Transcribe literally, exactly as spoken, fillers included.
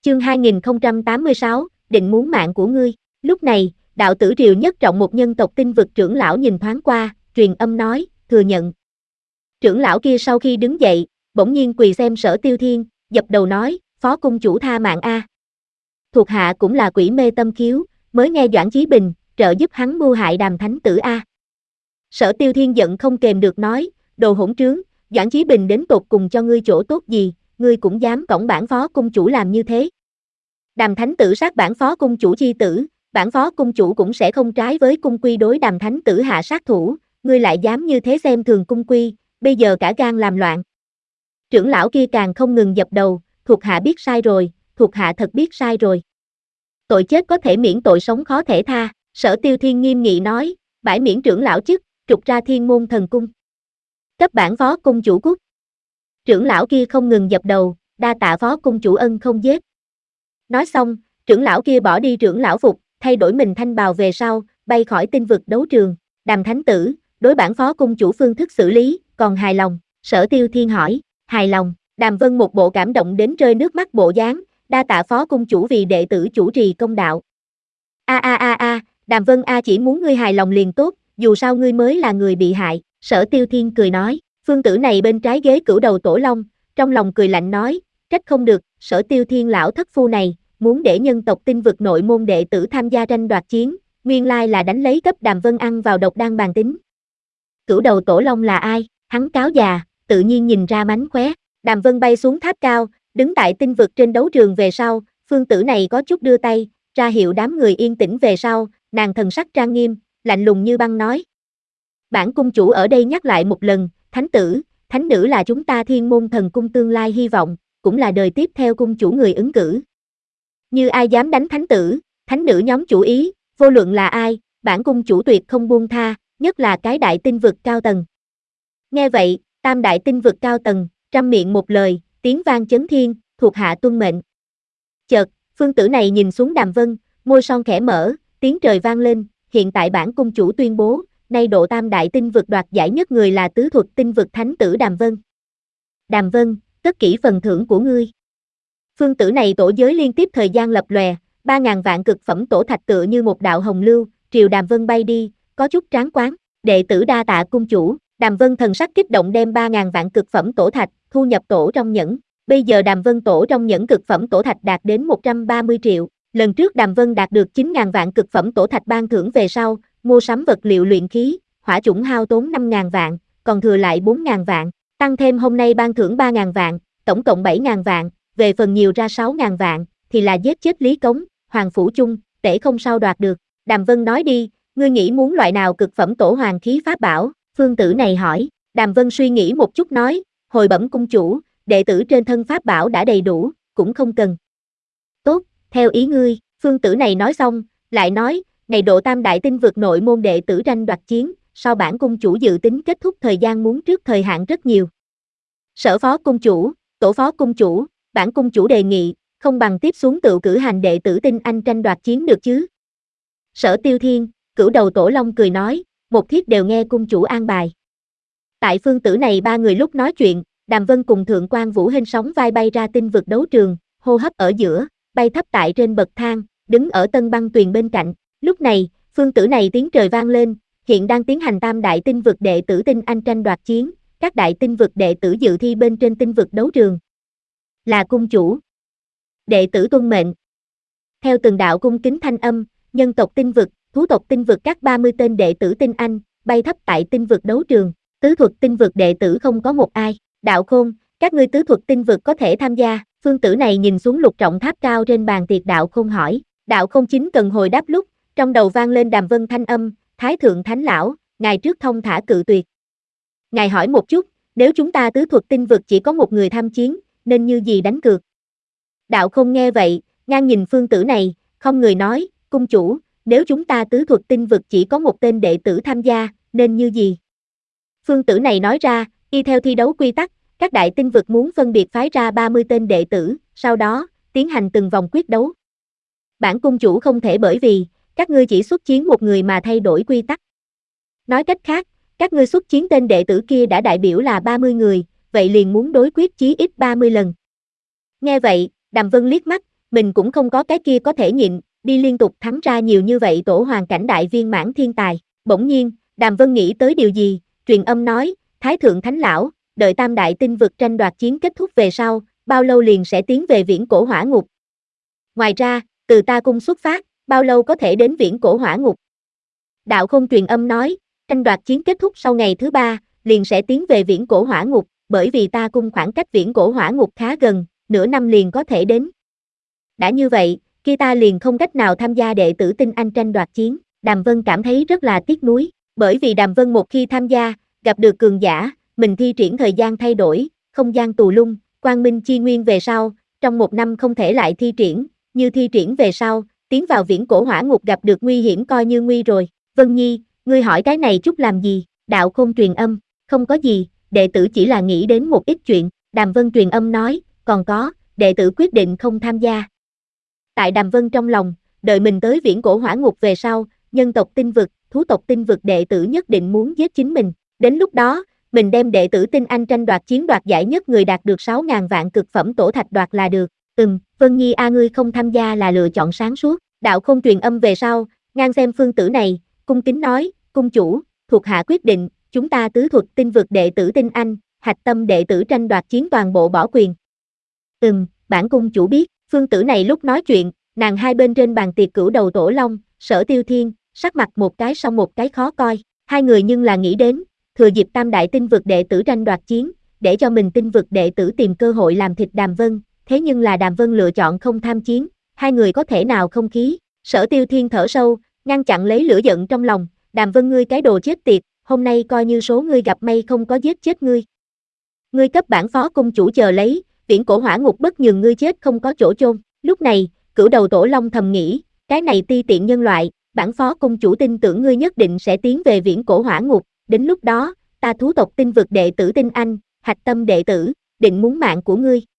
Chương hai nghìn không trăm tám mươi sáu, định muốn mạng của ngươi. Lúc này, đạo tử Triều Nhất Trọng một nhân tộc tinh vực trưởng lão nhìn thoáng qua, truyền âm nói, thừa nhận. Trưởng lão kia sau khi đứng dậy, bỗng nhiên quỳ xem Sở Tiêu Thiên, dập đầu nói, phó cung chủ tha mạng a. Thuộc hạ cũng là quỷ mê tâm khiếu, mới nghe Doãn Chí Bình, trợ giúp hắn mưu hại Đàm Thánh Tử a. Sở Tiêu Thiên giận không kềm được nói, đồ hỗn trướng, Doãn Chí Bình đến tột cùng cho ngươi chỗ tốt gì, ngươi cũng dám cõng bản phó cung chủ làm như thế. Đàm Thánh Tử sát bản phó cung chủ chi tử, bản phó cung chủ cũng sẽ không trái với cung quy đối Đàm Thánh Tử hạ sát thủ, ngươi lại dám như thế xem thường cung quy, bây giờ cả gan làm loạn. Trưởng lão kia càng không ngừng dập đầu, thuộc hạ biết sai rồi, thuộc hạ thật biết sai rồi. Tội chết có thể miễn, tội sống khó thể tha. Sở Tiêu Thiên nghiêm nghị nói, bãi miễn trưởng lão chức, trục ra Thiên Môn Thần Cung. Cấp bản phó cung chủ cút. Trưởng lão kia không ngừng dập đầu, đa tạ phó cung chủ ân không giết. Nói xong, trưởng lão kia bỏ đi trưởng lão phục, thay đổi mình thanh bào về sau, bay khỏi tinh vực đấu trường. Đàm Thánh Tử, đối bản phó cung chủ phương thức xử lý, còn hài lòng? Sở Tiêu Thiên hỏi, hài lòng. Đàm Vân một bộ cảm động đến rơi nước mắt bộ dáng, đa tạ phó cung chủ vì đệ tử chủ trì công đạo. A a a a, Đàm Vân a chỉ muốn ngươi hài lòng liền tốt, dù sao ngươi mới là người bị hại. Sở Tiêu Thiên cười nói, phương tử này bên trái ghế cửu đầu tổ long, trong lòng cười lạnh nói, trách không được, Sở Tiêu Thiên lão thất phu này, muốn để nhân tộc tinh vực nội môn đệ tử tham gia tranh đoạt chiến, nguyên lai là đánh lấy cấp Đàm Vân ăn vào độc đan bàn tính. Cửu đầu tổ long là ai? Hắn cáo già, tự nhiên nhìn ra mánh khóe. Đàm Vân bay xuống tháp cao, đứng tại tinh vực trên đấu trường về sau, phương tử này có chút đưa tay, ra hiệu đám người yên tĩnh về sau, nàng thần sắc trang nghiêm, lạnh lùng như băng nói. Bản cung chủ ở đây nhắc lại một lần, thánh tử, thánh nữ là chúng ta Thiên Môn Thần Cung tương lai hy vọng, cũng là đời tiếp theo cung chủ người ứng cử. Như ai dám đánh thánh tử, thánh nữ nhóm chủ ý, vô luận là ai, bản cung chủ tuyệt không buông tha, nhất là cái đại tinh vực cao tầng. Nghe vậy, tam đại tinh vực cao tầng, trăm miệng một lời, tiếng vang chấn thiên, thuộc hạ tuân mệnh. Chợt, phương tử này nhìn xuống Đàm Vân, môi son khẽ mở, tiếng trời vang lên, hiện tại bản cung chủ tuyên bố, nay độ tam đại tinh vực đoạt giải nhất người là tứ thuật tinh vực thánh tử Đàm Vân. Đàm Vân, tất kỹ phần thưởng của ngươi. Phương tử này tổ giới liên tiếp thời gian lập lòe, ba ngàn vạn cực phẩm tổ thạch tựa như một đạo hồng lưu, triều Đàm Vân bay đi, có chút tráng quán, đệ tử đa tạ cung chủ. Đàm Vân thần sắc kích động đem ba ngàn vạn cực phẩm tổ thạch, thu nhập tổ trong nhẫn. Bây giờ Đàm Vân tổ trong nhẫn cực phẩm tổ thạch đạt đến một trăm ba mươi triệu. Lần trước Đàm Vân đạt được chín ngàn vạn cực phẩm tổ thạch ban thưởng về sau, mua sắm vật liệu luyện khí, hỏa chủng hao tốn năm ngàn vạn, còn thừa lại bốn ngàn vạn. Tăng thêm hôm nay ban thưởng ba ngàn vạn, tổng cộng bảy ngàn vạn, về phần nhiều ra sáu ngàn vạn, thì là giết chết Lý Cống, Hoàng Phủ Chung, tể không sao đoạt được. Đàm Vân nói đi, ngươi nghĩ muốn loại nào cực phẩm tổ hoàng khí pháp bảo? Phương tử này hỏi. Đàm Vân suy nghĩ một chút nói, hồi bẩm cung chủ, đệ tử trên thân pháp bảo đã đầy đủ, cũng không cần. Tốt, theo ý ngươi. Phương tử này nói xong, lại nói, ngày độ tam đại tinh vực nội môn đệ tử tranh đoạt chiến, so bản cung chủ dự tính kết thúc thời gian muốn trước thời hạn rất nhiều. Sở phó cung chủ, tổ phó cung chủ, bản cung chủ đề nghị, không bằng tiếp xuống tự cử hành đệ tử tinh anh tranh đoạt chiến được chứ? Sở Tiêu Thiên, cửu đầu tổ long cười nói, một thiết đều nghe cung chủ an bài. Tại phương tử này ba người lúc nói chuyện, Đàm Vân cùng Thượng quan Vũ Hinh sóng vai bay ra tinh vực đấu trường, hô hấp ở giữa, bay thấp tại trên bậc thang, đứng ở Tân Băng Tuyền bên cạnh. Lúc này, phương tử này tiếng trời vang lên, hiện đang tiến hành tam đại tinh vực đệ tử tinh anh tranh đoạt chiến, các đại tinh vực đệ tử dự thi bên trên tinh vực đấu trường. Là cung chủ. Đệ tử tuân mệnh. Theo từng đạo cung kính thanh âm, nhân tộc tinh vực, thú tộc tinh vực các ba mươi tên đệ tử tinh anh, bay thấp tại tinh vực đấu trường, tứ thuật tinh vực đệ tử không có một ai. Đạo Khôn, các ngươi tứ thuật tinh vực có thể tham gia. Phương tử này nhìn xuống lục trọng tháp cao trên bàn tiệc Đạo Khôn hỏi. Đạo Khôn chính cần hồi đáp lúc, trong đầu vang lên Đàm Vân thanh âm, Thái thượng thánh lão, ngài trước thông thả cự tuyệt. Ngài hỏi một chút, nếu chúng ta tứ thuật tinh vực chỉ có một người tham chiến, nên như gì đánh cược? Đạo Khôn nghe vậy, ngang nhìn phương tử này, không người nói, cung chủ, nếu chúng ta tứ thuật tinh vực chỉ có một tên đệ tử tham gia, nên như gì? Phương tử này nói ra, y theo thi đấu quy tắc, các đại tinh vực muốn phân biệt phái ra ba mươi tên đệ tử, sau đó, tiến hành từng vòng quyết đấu. Bản cung chủ không thể bởi vì, các ngươi chỉ xuất chiến một người mà thay đổi quy tắc. Nói cách khác, các ngươi xuất chiến tên đệ tử kia đã đại biểu là ba mươi người, vậy liền muốn đối quyết chí ít ba mươi lần. Nghe vậy, Đàm Vân liếc mắt, mình cũng không có cái kia có thể nhịn, đi liên tục thắng ra nhiều như vậy tổ hoàng cảnh đại viên mãn thiên tài. Bỗng nhiên, Đàm Vân nghĩ tới điều gì, truyền âm nói, Thái Thượng Thánh Lão, đợi tam đại tinh vực tranh đoạt chiến kết thúc về sau, bao lâu liền sẽ tiến về viễn cổ hỏa ngục. Ngoài ra, từ ta cung xuất phát, bao lâu có thể đến viễn cổ hỏa ngục. Đạo Không truyền âm nói, tranh đoạt chiến kết thúc sau ngày thứ ba, liền sẽ tiến về viễn cổ hỏa ngục, bởi vì ta cung khoảng cách viễn cổ hỏa ngục khá gần, nửa năm liền có thể đến. Đã như vậy, kia ta liền không cách nào tham gia đệ tử tinh anh tranh đoạt chiến. Đàm Vân cảm thấy rất là tiếc nuối, bởi vì Đàm Vân một khi tham gia, gặp được cường giả, mình thi triển thời gian thay đổi, không gian tù lung, quang minh chi nguyên về sau, trong một năm không thể lại thi triển, như thi triển về sau, tiến vào viễn cổ hỏa ngục gặp được nguy hiểm coi như nguy rồi. Vân Nhi, ngươi hỏi cái này chút làm gì? Đạo Không truyền âm, không có gì, đệ tử chỉ là nghĩ đến một ít chuyện. Đàm Vân truyền âm nói, còn có, đệ tử quyết định không tham gia. Tại Đàm Vân trong lòng, đợi mình tới viễn cổ hỏa ngục về sau, nhân tộc tinh vực, thú tộc tinh vực đệ tử nhất định muốn giết chính mình. Đến lúc đó, mình đem đệ tử tinh anh tranh đoạt chiến đoạt giải nhất người đạt được sáu ngàn vạn cực phẩm tổ thạch đoạt là được. Ừm, Vân Nhi a ngươi không tham gia là lựa chọn sáng suốt. Đạo Không truyền âm về sau, ngang xem phương tử này, cung kính nói, cung chủ, thuộc hạ quyết định, chúng ta tứ thuật tinh vực đệ tử tinh anh, hạch tâm đệ tử tranh đoạt chiến toàn bộ bỏ quyền. Ừm, bản cung chủ biết, phương tử này lúc nói chuyện, nàng hai bên trên bàn tiệc cửu đầu tổ long, Sở Tiêu Thiên, sắc mặt một cái sau một cái khó coi, hai người nhưng là nghĩ đến, thừa dịp tam đại tinh vực đệ tử tranh đoạt chiến, để cho mình tinh vực đệ tử tìm cơ hội làm thịt Đàm Vân, thế nhưng là Đàm Vân lựa chọn không tham chiến, hai người có thể nào không khí. Sở Tiêu Thiên thở sâu, ngăn chặn lấy lửa giận trong lòng, Đàm Vân ngươi cái đồ chết tiệt, hôm nay coi như số ngươi gặp may không có giết chết ngươi. Ngươi cấp bản phó cung chủ chờ lấy, viễn cổ hỏa ngục bất nhường ngươi chết không có chỗ chôn. Lúc này, cửu đầu tổ long thầm nghĩ, cái này ti tiện nhân loại, bản phó cung chủ tin tưởng ngươi nhất định sẽ tiến về viễn cổ hỏa ngục, đến lúc đó, ta thú tộc tinh vực đệ tử tinh anh, hạch tâm đệ tử, định muốn mạng của ngươi.